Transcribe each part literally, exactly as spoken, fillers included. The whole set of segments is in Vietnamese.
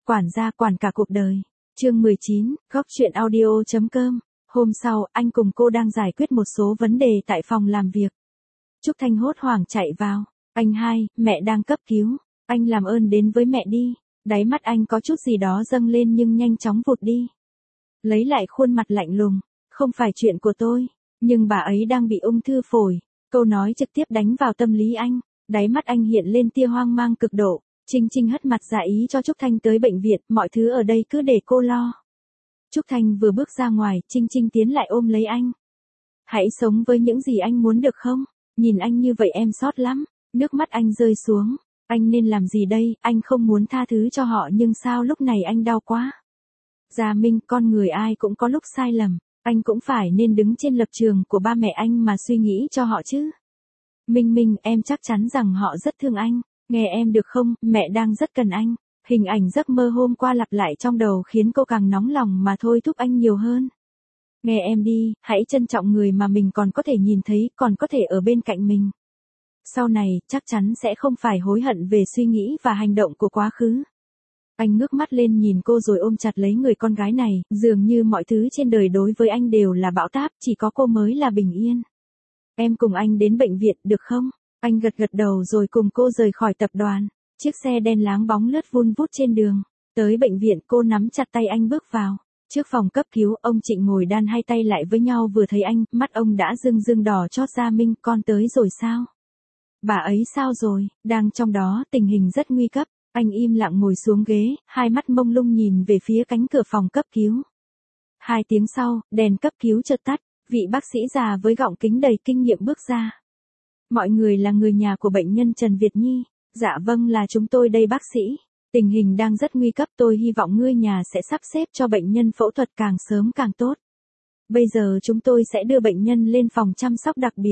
quản gia quản cả cuộc đời. Chương mười chín, góc chuyện audio chấm com. Hôm sau, anh cùng cô đang giải quyết một số vấn đề tại phòng làm việc. Trúc Thanh hốt hoảng chạy vào. Anh hai, mẹ đang cấp cứu. Anh làm ơn đến với mẹ đi. Đáy mắt anh có chút gì đó dâng lên nhưng nhanh chóng vụt đi. Lấy lại khuôn mặt lạnh lùng. Không phải chuyện của tôi. Nhưng bà ấy đang bị ung thư phổi. Câu nói trực tiếp đánh vào tâm lý anh. Đáy mắt anh hiện lên tia hoang mang cực độ. Trinh Trinh hất mặt dạ ý cho Trúc Thanh tới bệnh viện, mọi thứ ở đây cứ để cô lo. Trúc Thanh vừa bước ra ngoài, Trinh Trinh tiến lại ôm lấy anh. Hãy sống với những gì anh muốn được không? Nhìn anh như vậy em xót lắm. Nước mắt anh rơi xuống. Anh nên làm gì đây? Anh không muốn tha thứ cho họ nhưng sao lúc này anh đau quá. Gia Minh, con người ai cũng có lúc sai lầm. Anh cũng phải nên đứng trên lập trường của ba mẹ anh mà suy nghĩ cho họ chứ. Minh Minh, em chắc chắn rằng họ rất thương anh. Nghe em được không, mẹ đang rất cần anh. Hình ảnh giấc mơ hôm qua lặp lại trong đầu khiến cô càng nóng lòng mà thôi thúc anh nhiều hơn. Nghe em đi, hãy trân trọng người mà mình còn có thể nhìn thấy, còn có thể ở bên cạnh mình. Sau này, chắc chắn sẽ không phải hối hận về suy nghĩ và hành động của quá khứ. Anh ngước mắt lên nhìn cô rồi ôm chặt lấy người con gái này, dường như mọi thứ trên đời đối với anh đều là bão táp, chỉ có cô mới là bình yên. Em cùng anh đến bệnh viện được không? Anh gật gật đầu rồi cùng cô rời khỏi tập đoàn. Chiếc xe đen láng bóng lướt vun vút trên đường. Tới bệnh viện cô nắm chặt tay anh bước vào. Trước phòng cấp cứu, ông Trịnh ngồi đan hai tay lại với nhau vừa thấy anh, mắt ông đã rưng rưng đỏ chót. Gia Minh, con tới rồi sao? Bà ấy sao rồi? Đang trong đó, tình hình rất nguy cấp. Anh im lặng ngồi xuống ghế, hai mắt mông lung nhìn về phía cánh cửa phòng cấp cứu. Hai tiếng sau, đèn cấp cứu chợt tắt, vị bác sĩ già với gọng kính đầy kinh nghiệm bước ra. Mọi người là người nhà của bệnh nhân Trần Việt Nhi. Dạ vâng, là chúng tôi đây bác sĩ. Tình hình đang rất nguy cấp, tôi hy vọng ngươi nhà sẽ sắp xếp cho bệnh nhân phẫu thuật càng sớm càng tốt. Bây giờ chúng tôi sẽ đưa bệnh nhân lên phòng chăm sóc đặc biệt.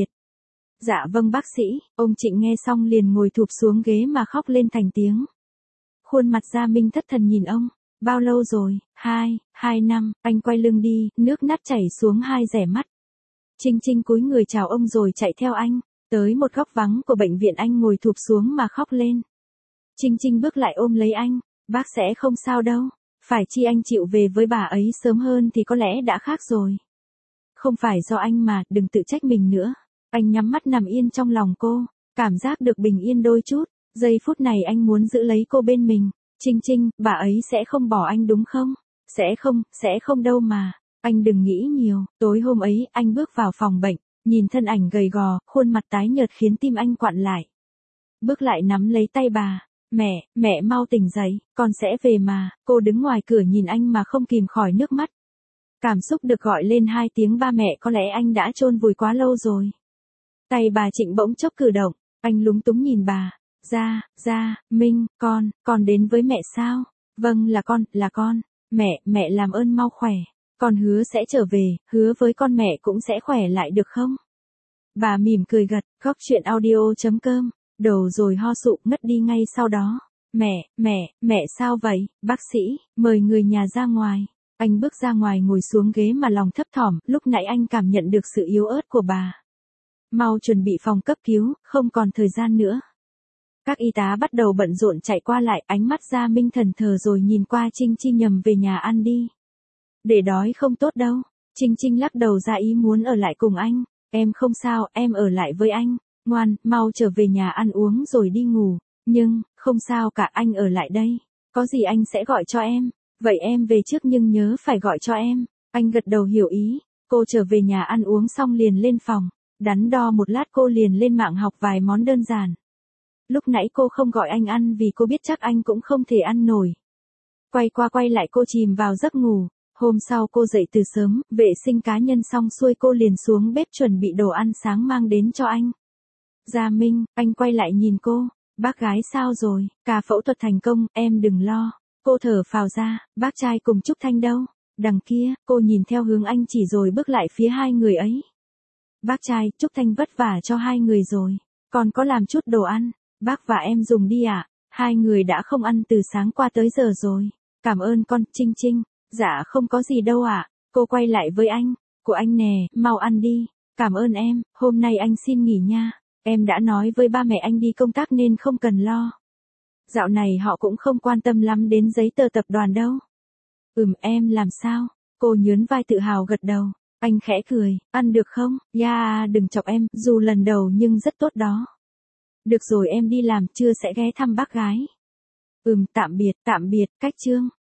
Dạ vâng bác sĩ. Ông Trịnh nghe xong liền ngồi thụp xuống ghế mà khóc lên thành tiếng. Khuôn mặt Gia Minh thất thần nhìn ông. Bao lâu rồi? Hai, hai năm. Anh quay lưng đi, nước mắt chảy xuống hai rẻ mắt. Trinh Trinh cúi người chào ông rồi chạy theo anh. Tới một góc vắng của bệnh viện anh ngồi thụp xuống mà khóc lên. Trinh Trinh bước lại ôm lấy anh. Bác sẽ không sao đâu. Phải chi anh chịu về với bà ấy sớm hơn thì có lẽ đã khác rồi. Không phải do anh mà, đừng tự trách mình nữa. Anh nhắm mắt nằm yên trong lòng cô. Cảm giác được bình yên đôi chút. Giây phút này anh muốn giữ lấy cô bên mình. Trinh Trinh, bà ấy sẽ không bỏ anh đúng không? Sẽ không, sẽ không đâu mà. Anh đừng nghĩ nhiều. Tối hôm ấy, anh bước vào phòng bệnh. Nhìn thân ảnh gầy gò, khuôn mặt tái nhợt khiến tim anh quặn lại. Bước lại nắm lấy tay bà. Mẹ, mẹ mau tỉnh dậy, con sẽ về mà. Cô đứng ngoài cửa nhìn anh mà không kìm khỏi nước mắt. Cảm xúc được gọi lên hai tiếng ba mẹ có lẽ anh đã chôn vùi quá lâu rồi. Tay bà Trịnh bỗng chốc cử động, anh lúng túng nhìn bà. Gia, Gia, Minh, con, con đến với mẹ sao? Vâng là con, là con. Mẹ, mẹ làm ơn mau khỏe. Con hứa sẽ trở về, hứa với con mẹ cũng sẽ khỏe lại được không? Bà mỉm cười gật, góc chuyện audio chấm com. Đầu rồi ho sụ ngất đi ngay sau đó. Mẹ, mẹ, mẹ sao vậy? Bác sĩ, mời người nhà ra ngoài. Anh bước ra ngoài ngồi xuống ghế mà lòng thấp thỏm, lúc nãy anh cảm nhận được sự yếu ớt của bà. Mau chuẩn bị phòng cấp cứu, không còn thời gian nữa. Các y tá bắt đầu bận rộn chạy qua lại, ánh mắt Gia Minh thần thờ rồi nhìn qua Trinh Trinh nhầm về nhà ăn đi. Để đói không tốt đâu. Trinh Trinh lắc đầu ra ý muốn ở lại cùng anh. Em không sao, em ở lại với anh. Ngoan, mau trở về nhà ăn uống rồi đi ngủ. Nhưng, không sao cả, anh ở lại đây. Có gì anh sẽ gọi cho em. Vậy em về trước nhưng nhớ phải gọi cho em. Anh gật đầu hiểu ý. Cô trở về nhà ăn uống xong liền lên phòng. Đắn đo một lát cô liền lên mạng học vài món đơn giản. Lúc nãy cô không gọi anh ăn vì cô biết chắc anh cũng không thể ăn nổi. Quay qua quay lại cô chìm vào giấc ngủ. Hôm sau cô dậy từ sớm, vệ sinh cá nhân xong xuôi cô liền xuống bếp chuẩn bị đồ ăn sáng mang đến cho anh. Gia Minh, anh quay lại nhìn cô. Bác gái sao rồi? Cả phẫu thuật thành công, em đừng lo. Cô thở phào ra, bác trai cùng Trúc Thanh đâu? Đằng kia, cô nhìn theo hướng anh chỉ rồi bước lại phía hai người ấy. Bác trai, Trúc Thanh vất vả cho hai người rồi. Còn có làm chút đồ ăn. Bác và em dùng đi ạ. À? Hai người đã không ăn từ sáng qua tới giờ rồi. Cảm ơn con, Trinh Trinh. Dạ không có gì đâu ạ. À? Cô quay lại với anh. Của anh nè, mau ăn đi. Cảm ơn em, hôm nay anh xin nghỉ nha. Em đã nói với ba mẹ anh đi công tác nên không cần lo. Dạo này họ cũng không quan tâm lắm đến giấy tờ tập đoàn đâu. Ừm em làm sao? Cô nhớn vai tự hào gật đầu. Anh khẽ cười, ăn được không? Yeah, đừng chọc em, dù lần đầu nhưng rất tốt đó. Được rồi em đi làm trưa sẽ ghé thăm bác gái. Ừm tạm biệt, tạm biệt, cách Trương.